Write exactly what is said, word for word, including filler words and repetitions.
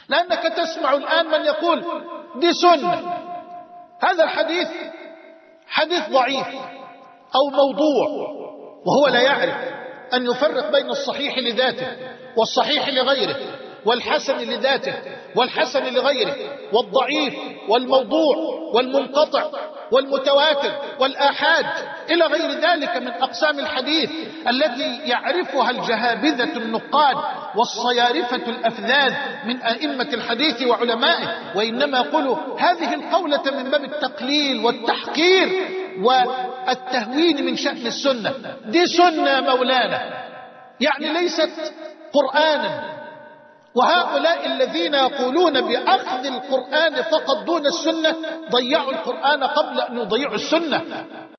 لأنك تسمع الآن من يقول دي سنة، هذا الحديث حديث ضعيف أو موضوع، وهو لا يعرف أن يفرق بين الصحيح لذاته والصحيح لغيره، والحسن لذاته والحسن لغيره، والضعيف والموضوع والمنقطع والمتواتر والآحاد إلى غير ذلك من أقسام الحديث التي يعرفها الجهابذة النقاد والصيارفة الأفذاذ من أئمة الحديث وعلمائه. وإنما يقولوا هذه القولة من باب التقليل والتحقير والتهوين من شأن السنة. دي سنة مولانا، يعني ليست قرآنا. وهؤلاء الذين يقولون بأخذ القرآن فقط دون السنة ضيعوا القرآن قبل أن يضيعوا السنة.